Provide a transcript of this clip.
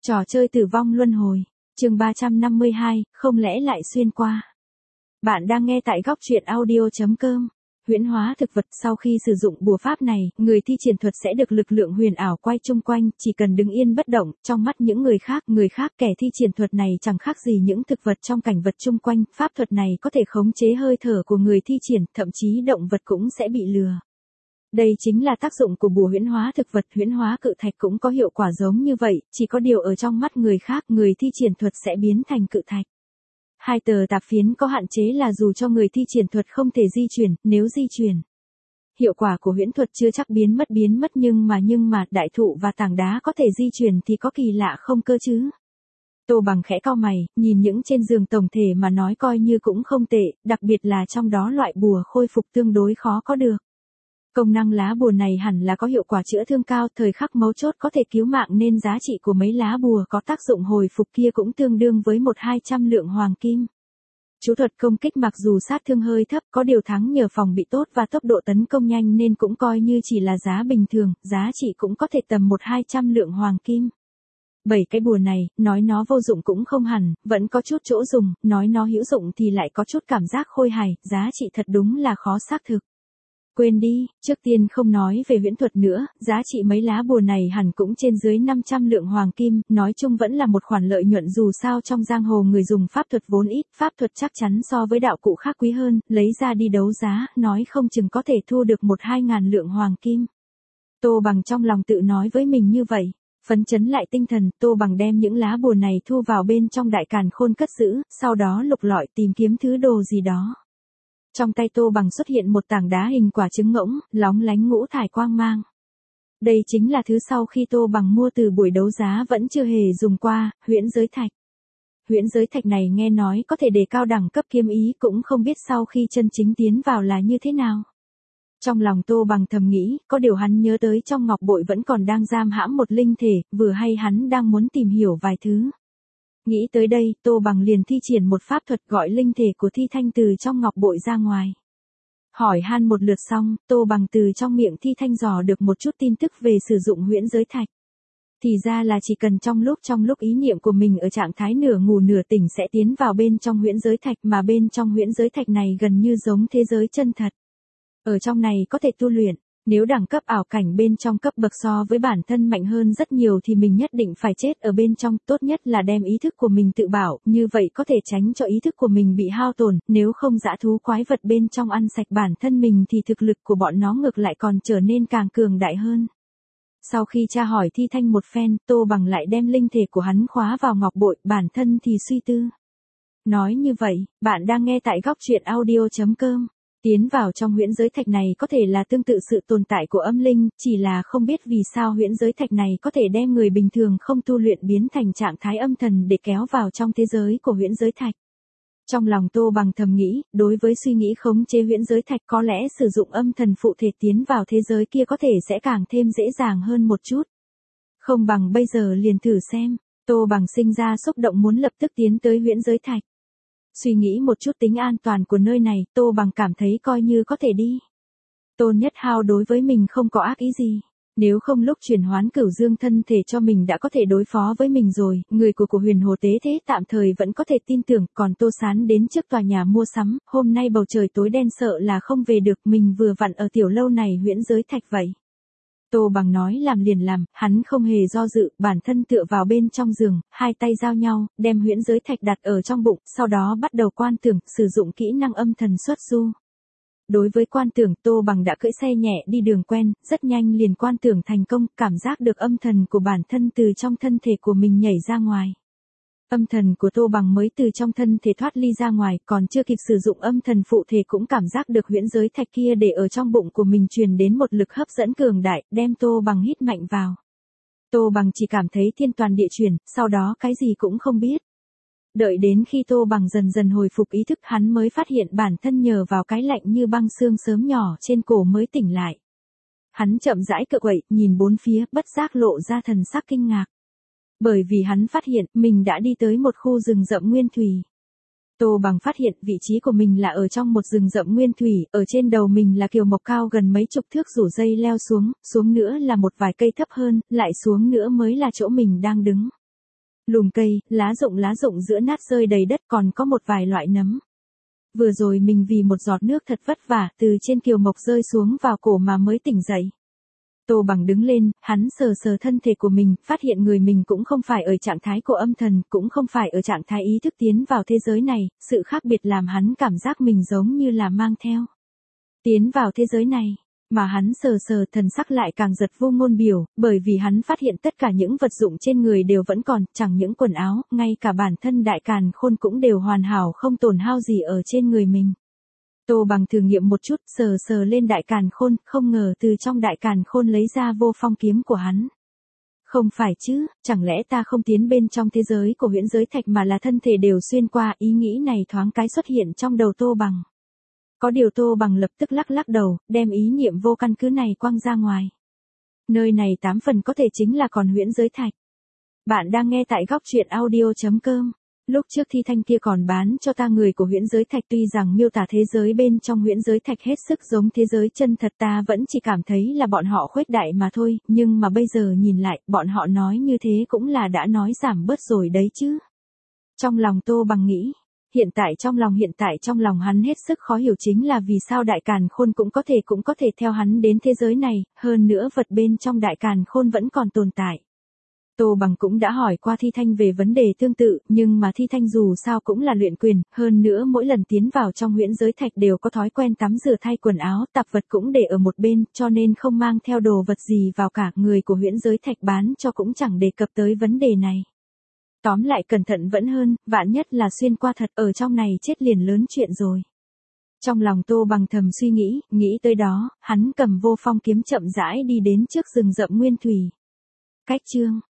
Trò chơi tử vong luân hồi, chương 352, không lẽ lại xuyên qua. Bạn đang nghe tại góc truyện audio.com. Huyễn hóa thực vật. Sau khi sử dụng bùa pháp này, người thi triển thuật sẽ được lực lượng huyền ảo quay chung quanh, chỉ cần đứng yên bất động, trong mắt những người khác kẻ thi triển thuật này chẳng khác gì những thực vật trong cảnh vật chung quanh. Pháp thuật này có thể khống chế hơi thở của người thi triển, thậm chí động vật cũng sẽ bị lừa. Đây chính là tác dụng của bùa huyễn hóa thực vật. Huyễn hóa cự thạch cũng có hiệu quả giống như vậy, chỉ có điều ở trong mắt người khác, người thi triển thuật sẽ biến thành cự thạch. Hai tờ tạp phiến có hạn chế là dù cho người thi triển thuật không thể di chuyển, nếu di chuyển, hiệu quả của huyễn thuật chưa chắc biến mất, nhưng mà đại thụ và tảng đá có thể di chuyển thì có kỳ lạ không cơ chứ. Tô Bằng khẽ cau mày, nhìn những trên giường tổng thể mà nói coi như cũng không tệ, đặc biệt là trong đó loại bùa khôi phục tương đối khó có được. Công năng lá bùa này hẳn là có hiệu quả chữa thương cao, thời khắc mấu chốt có thể cứu mạng nên giá trị của mấy lá bùa có tác dụng hồi phục kia cũng tương đương với 100-200 lượng hoàng kim. Chú thuật công kích mặc dù sát thương hơi thấp, có điều thắng nhờ phòng bị tốt và tốc độ tấn công nhanh nên cũng coi như chỉ là giá bình thường, giá trị cũng có thể tầm 100-200 lượng hoàng kim. 7 cái bùa này, nói nó vô dụng cũng không hẳn, vẫn có chút chỗ dùng, nói nó hữu dụng thì lại có chút cảm giác khôi hài, giá trị thật đúng là khó xác thực. Quên đi, trước tiên không nói về huyễn thuật nữa, giá trị mấy lá bùa này hẳn cũng trên dưới 500 lượng hoàng kim, nói chung vẫn là một khoản lợi nhuận dù sao trong giang hồ người dùng pháp thuật vốn ít, pháp thuật chắc chắn so với đạo cụ khác quý hơn, lấy ra đi đấu giá, nói không chừng có thể thu được 1-2 ngàn lượng hoàng kim. Tô Bằng trong lòng tự nói với mình như vậy, phấn chấn lại tinh thần, Tô Bằng đem những lá bùa này thu vào bên trong đại càn khôn cất giữ, sau đó lục lọi tìm kiếm thứ đồ gì đó. Trong tay Tô Bằng xuất hiện một tảng đá hình quả trứng ngỗng, lóng lánh ngũ thải quang mang. Đây chính là thứ sau khi Tô Bằng mua từ buổi đấu giá vẫn chưa hề dùng qua, huyễn giới thạch. Huyễn giới thạch này nghe nói có thể đề cao đẳng cấp kiếm ý, cũng không biết sau khi chân chính tiến vào là như thế nào. Trong lòng Tô Bằng thầm nghĩ, có điều hắn nhớ tới trong ngọc bội vẫn còn đang giam hãm một linh thể, vừa hay hắn đang muốn tìm hiểu vài thứ. Nghĩ tới đây, Tô Bằng liền thi triển một pháp thuật gọi linh thể của Thi Thanh từ trong ngọc bội ra ngoài. Hỏi han một lượt xong, Tô Bằng từ trong miệng Thi Thanh dò được một chút tin tức về sử dụng huyễn giới thạch. Thì ra là chỉ cần trong lúc ý niệm của mình ở trạng thái nửa ngủ nửa tỉnh sẽ tiến vào bên trong huyễn giới thạch, mà bên trong huyễn giới thạch này gần như giống thế giới chân thật. Ở trong này có thể tu luyện. Nếu đẳng cấp ảo cảnh bên trong cấp bậc so với bản thân mạnh hơn rất nhiều thì mình nhất định phải chết ở bên trong, tốt nhất là đem ý thức của mình tự bảo, như vậy có thể tránh cho ý thức của mình bị hao tổn, nếu không dã thú quái vật bên trong ăn sạch bản thân mình thì thực lực của bọn nó ngược lại còn trở nên càng cường đại hơn. Sau khi tra hỏi Thi Thanh một phen, Tô Bằng lại đem linh thể của hắn khóa vào ngọc bội, bản thân thì suy tư. Nói như vậy, bạn đang nghe tại góc truyện audio.com. Tiến vào trong huyễn giới thạch này có thể là tương tự sự tồn tại của âm linh, chỉ là không biết vì sao huyễn giới thạch này có thể đem người bình thường không tu luyện biến thành trạng thái âm thần để kéo vào trong thế giới của huyễn giới thạch. Trong lòng Tô Bằng thầm nghĩ, đối với suy nghĩ khống chế huyễn giới thạch có lẽ sử dụng âm thần phụ thể tiến vào thế giới kia có thể sẽ càng thêm dễ dàng hơn một chút. Không bằng bây giờ liền thử xem, Tô Bằng sinh ra xúc động muốn lập tức tiến tới huyễn giới thạch. Suy nghĩ một chút tính an toàn của nơi này, Tô Bằng cảm thấy coi như có thể đi. Tôn Nhất Hao đối với mình không có ác ý gì. Nếu không lúc chuyển hoán cửu dương thân thể cho mình đã có thể đối phó với mình rồi, người của Huyền Hồ Tế Thế tạm thời vẫn có thể tin tưởng, còn Tô Sán đến trước tòa nhà mua sắm, hôm nay bầu trời tối đen sợ là không về được, mình vừa vặn ở tiểu lâu này huyễn giới thạch vậy. Tô Bằng nói làm liền làm, hắn không hề do dự, bản thân tựa vào bên trong giường, hai tay giao nhau, đem huyễn giới thạch đặt ở trong bụng, sau đó bắt đầu quan tưởng, sử dụng kỹ năng âm thần xuất du. Đối với quan tưởng, Tô Bằng đã cưỡi xe nhẹ đi đường quen, rất nhanh liền quan tưởng thành công, cảm giác được âm thần của bản thân từ trong thân thể của mình nhảy ra ngoài. Âm thần của Tô Bằng mới từ trong thân thể thoát ly ra ngoài, còn chưa kịp sử dụng âm thần phụ thể cũng cảm giác được huyễn giới thạch kia để ở trong bụng của mình truyền đến một lực hấp dẫn cường đại, đem Tô Bằng hít mạnh vào. Tô Bằng chỉ cảm thấy thiên toàn địa chuyển, sau đó cái gì cũng không biết. Đợi đến khi Tô Bằng dần dần hồi phục ý thức hắn mới phát hiện bản thân nhờ vào cái lạnh như băng xương sớm nhỏ trên cổ mới tỉnh lại. Hắn chậm rãi cựa quậy, nhìn bốn phía, bất giác lộ ra thần sắc kinh ngạc. Bởi vì hắn phát hiện mình đã đi tới một khu rừng rậm nguyên thủy. Tô Bằng phát hiện vị trí của mình là ở trong một rừng rậm nguyên thủy, ở trên đầu mình là kiều mộc cao gần mấy chục thước rủ dây leo xuống, xuống nữa là một vài cây thấp hơn, lại xuống nữa mới là chỗ mình đang đứng. Lùm cây, lá rụng giữa nát rơi đầy đất, còn có một vài loại nấm. Vừa rồi mình vì một giọt nước thật vất vả từ trên kiều mộc rơi xuống vào cổ mà mới tỉnh dậy. Tô Bằng đứng lên, hắn sờ sờ thân thể của mình, phát hiện người mình cũng không phải ở trạng thái của âm thần, cũng không phải ở trạng thái ý thức tiến vào thế giới này, sự khác biệt làm hắn cảm giác mình giống như là mang theo. Tiến vào thế giới này, mà hắn sờ sờ thần sắc lại càng giật vô ngôn biểu, bởi vì hắn phát hiện tất cả những vật dụng trên người đều vẫn còn, chẳng những quần áo, ngay cả bản thân đại càn khôn cũng đều hoàn hảo không tổn hao gì ở trên người mình. Tô Bằng thử nghiệm một chút, sờ sờ lên đại càn khôn, không ngờ từ trong đại càn khôn lấy ra vô phong kiếm của hắn. Không phải chứ, chẳng lẽ ta không tiến bên trong thế giới của huyễn giới thạch mà là thân thể đều xuyên qua, ý nghĩ này thoáng cái xuất hiện trong đầu Tô Bằng. Có điều Tô Bằng lập tức lắc lắc đầu, đem ý niệm vô căn cứ này quăng ra ngoài. Nơi này 8 phần có thể chính là còn huyễn giới thạch. Bạn đang nghe tại góc truyện audio.com. Lúc trước Thi Thanh kia còn bán cho ta người của huyễn giới thạch, tuy rằng miêu tả thế giới bên trong huyễn giới thạch hết sức giống thế giới chân thật, ta vẫn chỉ cảm thấy là bọn họ khuếch đại mà thôi, nhưng mà bây giờ nhìn lại, bọn họ nói như thế cũng là đã nói giảm bớt rồi đấy chứ. Trong lòng Tô Bằng nghĩ, hiện tại trong lòng hắn hết sức khó hiểu chính là vì sao đại càn khôn cũng có thể theo hắn đến thế giới này, hơn nữa vật bên trong đại càn khôn vẫn còn tồn tại. Tô Bằng cũng đã hỏi qua Thi Thanh về vấn đề tương tự, nhưng mà Thi Thanh dù sao cũng là luyện quyền, hơn nữa mỗi lần tiến vào trong huyễn giới thạch đều có thói quen tắm rửa thay quần áo, tạp vật cũng để ở một bên, cho nên không mang theo đồ vật gì vào cả, người của huyễn giới thạch bán cho cũng chẳng đề cập tới vấn đề này. Tóm lại cẩn thận vẫn hơn, vạn nhất là xuyên qua thật, ở trong này chết liền lớn chuyện rồi. Trong lòng Tô Bằng thầm suy nghĩ tới đó, hắn cầm vô phong kiếm chậm rãi đi đến trước rừng rậm nguyên thủy. Cách chương